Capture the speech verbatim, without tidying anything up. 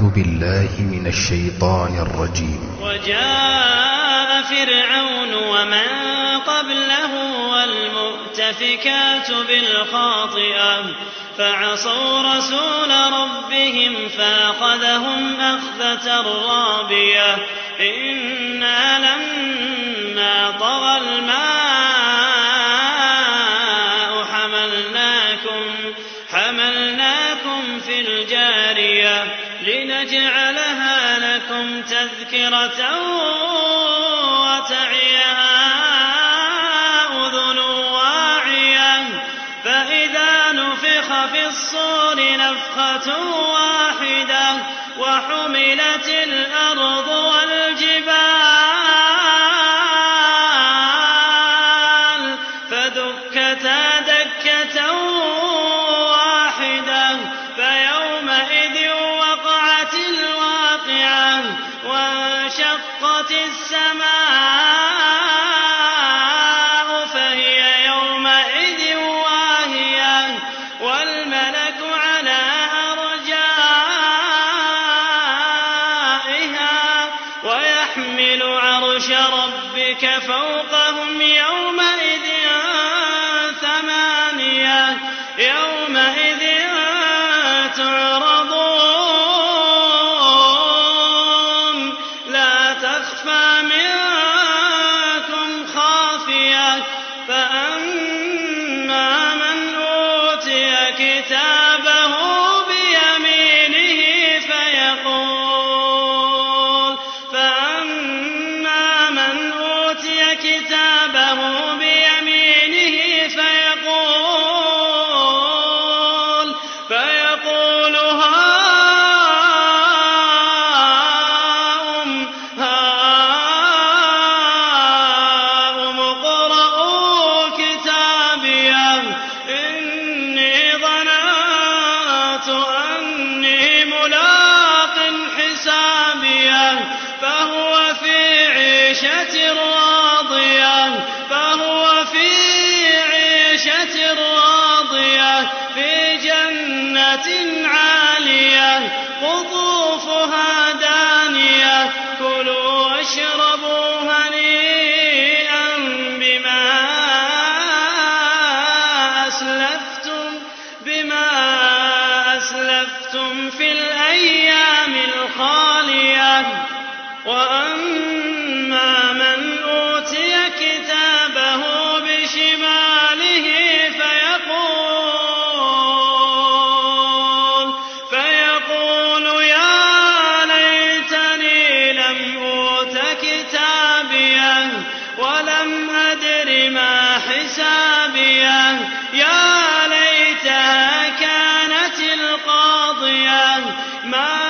أعوذ بالله من الشيطان الرجيم. وجاء فرعون ومن قبله والمؤتفكات بالخاطئة فعصوا رسول ربهم فأخذهم أخذة رابية إنا لما طغى الماء حملناكم, حملناكم في الجارية لنجعلها لكم تذكرة وتعيها أذن واعية فإذا نفخ في الصور نفخة واحدة وحملت الأرض والجبال فدكتا دكة واحدة فيومئذ وقعت الواقعة وانشقت السماء فهي يومئذ واهية والملك على أرجائها ويحمل عرش ربك فوقهم يومئذ ثمانية يومئذ تعرضون لا تخفى منكم خافية فأما من أوتي كتابه بيمينه فيقول فأما من أوتي كتابه بيمينه فيقول فيقول هاؤم هاؤم اقرءوا كتابيه إني ظننت أني ملاق حسابيه فهو في عيشة راضية فهو في عيشة راضية في جنة عالية قطوفها دانية كلوا واشربوا هنيئا بما أسلفتم بما أسلفتم في الأيام الخالية وأما من أوتي كتابه بشماله فيقول فيقول يا ليتني لم أوت كتابيه ولم أدر ما حسابيه يا ليتها كانت القاضية ما